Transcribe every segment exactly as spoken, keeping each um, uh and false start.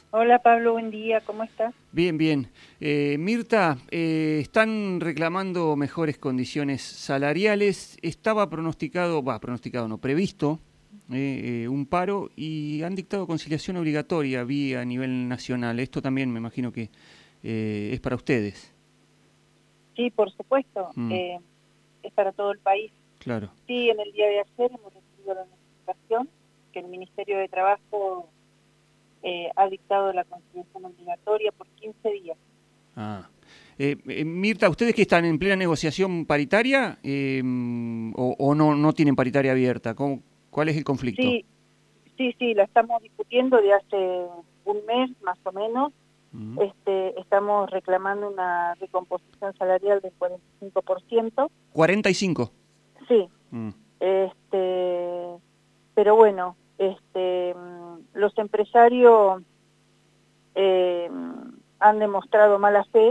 Hola Pablo, buen día, ¿cómo estás? Bien, bien. Eh, Mirta, eh, están reclamando mejores condiciones salariales. Estaba pronosticado, va, pronosticado no, previsto eh, eh, un paro y han dictado conciliación obligatoria vía a nivel nacional. Esto también me imagino que eh, es para ustedes. Sí, por supuesto, Mm, eh, es para todo el país. claro. Sí, en el día de ayer hemos recibido la notificación que el Ministerio de Trabajo eh, ha dictado la conciliación obligatoria por quince días. Ah. Eh, eh, Mirta, ¿ustedes que están en plena negociación paritaria eh, o, o no, no tienen paritaria abierta? ¿Cómo- ¿Cuál es el conflicto? Sí, sí, sí, la estamos discutiendo de hace un mes más o menos. Mm. Este, estamos reclamando una recomposición salarial del cuarenta y cinco por ciento. cuarenta y cinco. Sí, Mm. este, pero bueno, este, mm, los empresarios eh, han demostrado mala fe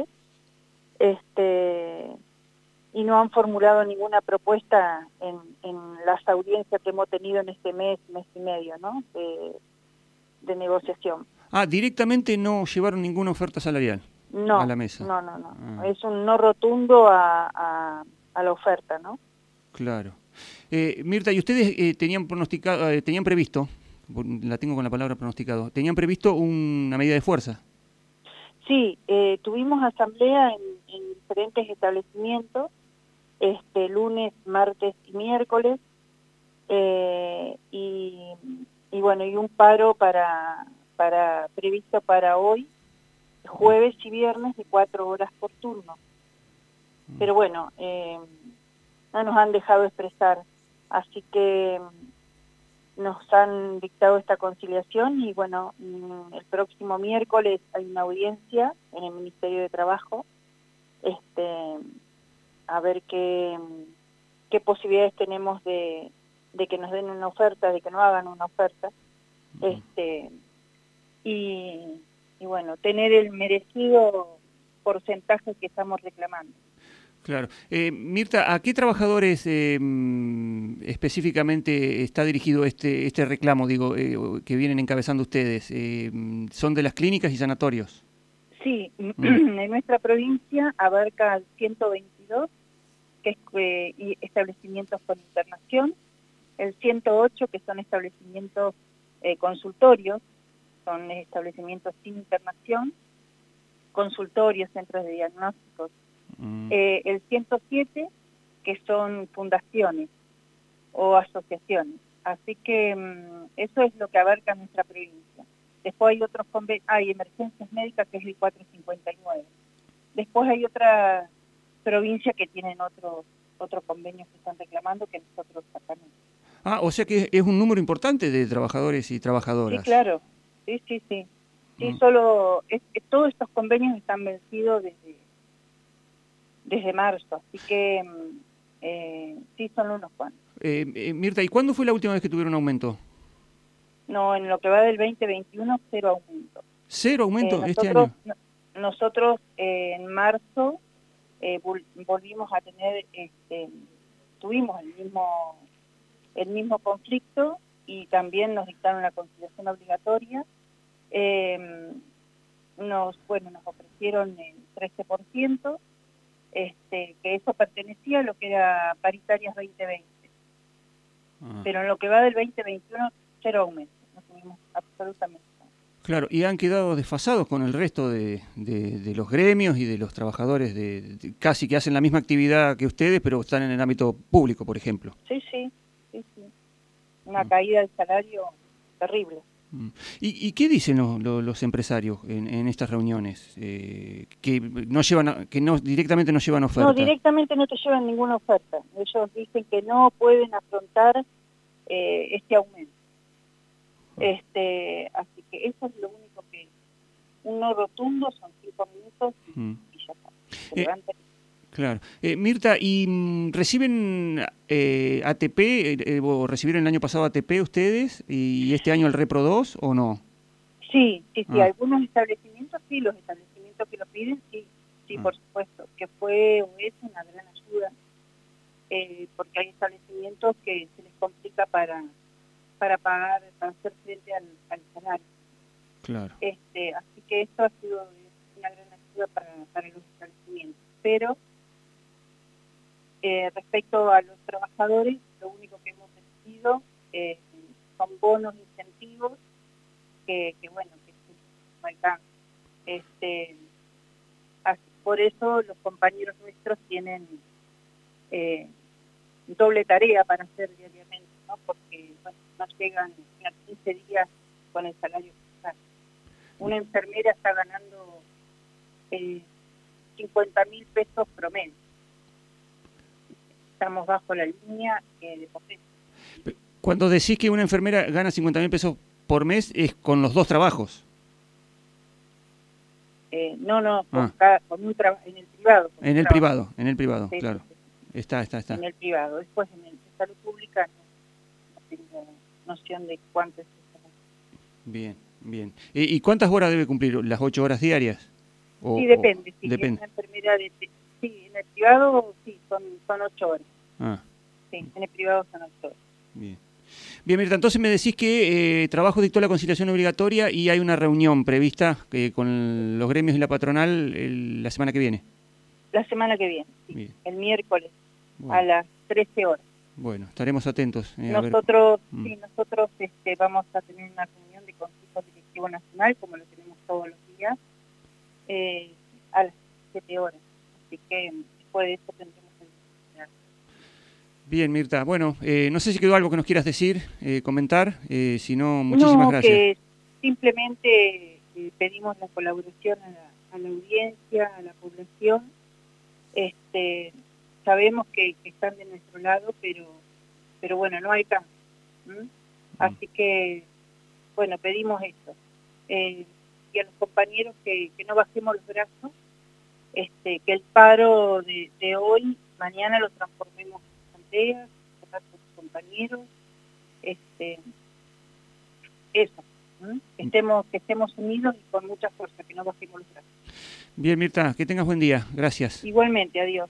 este, y no han formulado ninguna propuesta en, en las audiencias que hemos tenido en este mes, mes y medio, ¿no? de, de negociación. Ah, directamente no llevaron ninguna oferta salarial a No, la mesa. no, no, no. Ah, Es un no rotundo a, a, a la oferta, ¿no? claro. Eh, Mirta, ¿y ustedes eh, tenían pronosticado, eh, tenían previsto, la tengo con la palabra pronosticado, tenían previsto una medida de fuerza? Sí, eh, tuvimos asamblea en, en diferentes establecimientos, este lunes, martes y miércoles, eh, y, y bueno, y un paro para, para previsto para hoy, jueves y viernes de cuatro horas por turno. Pero bueno, eh, no nos han dejado expresar, así que nos han dictado esta conciliación y bueno, el próximo miércoles hay una audiencia en el Ministerio de Trabajo, este, a ver qué, qué posibilidades tenemos de, de que nos den una oferta, de que no hagan una oferta, este, y, y bueno, tener el merecido porcentaje que estamos reclamando. Claro. Eh, Mirta, ¿a qué trabajadores eh, mm, específicamente está dirigido este, este reclamo, digo, eh, que vienen encabezando ustedes? Eh, mm, ¿son de las clínicas y sanatorios? Sí, Mm, en nuestra provincia abarca al ciento veintidós, que es eh, y establecimientos con internación, el ciento ocho, que son establecimientos eh, consultorios, son establecimientos sin internación, consultorios, centros de diagnósticos, mm, eh, el ciento siete, que son fundaciones o asociaciones. Así que um, eso es lo que abarca nuestra provincia. Después hay otros convenios, hay emergencias médicas, que es el cuatrocientos cincuenta y nueve. Después hay otra provincia que tienen otros otros convenios que están reclamando que nosotros sacamos. Ah, o sea que es un número importante de trabajadores y Sí, trabajadoras. claro, sí, sí, sí. Sí, Mm. solo, es, es, todos estos convenios están vencidos desde, desde marzo, así que eh, sí son unos cuantos. Eh, eh, Mirta, ¿y cuándo fue la última vez que tuvieron aumento? No, en lo que va del veinte veintiuno, cero aumento. ¿Cero Eh, aumento este nosotros año? no, nosotros eh, en marzo eh, vol volvimos a tener, este, tuvimos el mismo, el mismo conflicto y también nos dictaron la conciliación obligatoria. Eh, nos, bueno, nos ofrecieron el trece por ciento, este, que eso pertenecía a lo que era paritarias veinte veinte. Ah, Pero en lo que va del veinte veintiuno, cero aumento, no tuvimos absolutamente nada. claro, y han quedado desfasados con el resto de, de- de los gremios y de los trabajadores de, de- casi que hacen la misma actividad que ustedes, pero están en el ámbito público, por ejemplo. Sí, sí, sí, sí. Una caída del salario terrible. Mm. ¿Y, y qué dicen lo- lo- los empresarios en, en estas reuniones? Eh, que no llevan, a- que no directamente no llevan No, oferta. directamente no te llevan ninguna oferta. Ellos dicen que no pueden afrontar eh, este aumento. Este, así que eso es lo único que, un no rotundo, son cinco minutos y, Mm. y ya está. Se Eh, levantan. claro. Eh, Mirta, ¿y mm, reciben eh, A T P, eh, eh, o recibieron el año pasado A T P ustedes y este año el Repro dos o no? Sí, sí, sí, Ah, algunos establecimientos sí, los establecimientos que lo piden, sí, sí, ah, por supuesto, que fue o es una gran ayuda, eh, porque hay establecimientos que se les complica para, para pagar, para hacer frente al, al salario. Claro. Este, así que esto ha sido una gran ayuda para, para los establecimientos. Pero eh, respecto a los trabajadores, lo único que hemos recibido eh, son bonos, incentivos, que, que bueno, que no alcanzan. Este, así, por eso los compañeros nuestros tienen eh, doble tarea para hacer diariamente, ¿no? Porque bueno, no llegan a quince días con el salario fiscal. Una enfermera está ganando eh, cincuenta mil pesos promedio. Estamos bajo la línea eh, de pobreza. Cuando decís que una enfermera gana cincuenta mil pesos por mes, ¿es con los dos trabajos? Eh, no, no, con, ah. cada, con un trabajo en el privado. En el trabajo. privado, en el privado, Sí, claro. Sí, sí. Está, está, está. En el privado. Después en el de salud pública no, no tengo noción de cuánto es eso. Bien, bien. ¿Y, y cuántas horas debe cumplir? ¿Las ocho horas diarias? O, sí, depende. o, Sí, depende. es una enfermera de, sí, en el privado sí, son, son ocho horas. Ah. Sí, en el privado son ocho horas. Bien. Bien, Mirta, entonces me decís que eh, Trabajo dictó la conciliación obligatoria y hay una reunión prevista eh, con los gremios y la patronal el, la semana que viene. La semana que viene, sí. Bien. El miércoles, bueno. a las trece horas. Bueno, estaremos atentos. Eh, nosotros, a ver. sí, nosotros este, vamos a tener una reunión de Consejo Directivo Nacional, como lo tenemos todos los días, eh, a las siete horas. Así que después de eso tendremos el... Bien, Mirta. Bueno, eh, no sé si quedó algo que nos quieras decir, eh, comentar. Eh, si no, muchísimas no, gracias. Que simplemente eh, pedimos la colaboración a la, a la audiencia, a la población. Este, sabemos que, que están de nuestro lado, pero, pero bueno, no hay cambio. ¿Mm? Así que, bueno, pedimos esto. Eh, y a los compañeros que, que no bajemos los brazos, este, que el paro de, de hoy, mañana lo transformemos en asamblea, con los compañeros, este, eso, ¿Mm? que estemos, que estemos unidos y con mucha fuerza, que no bajemos los brazos. Bien, Mirta, que tengas buen día. Gracias. Igualmente, adiós.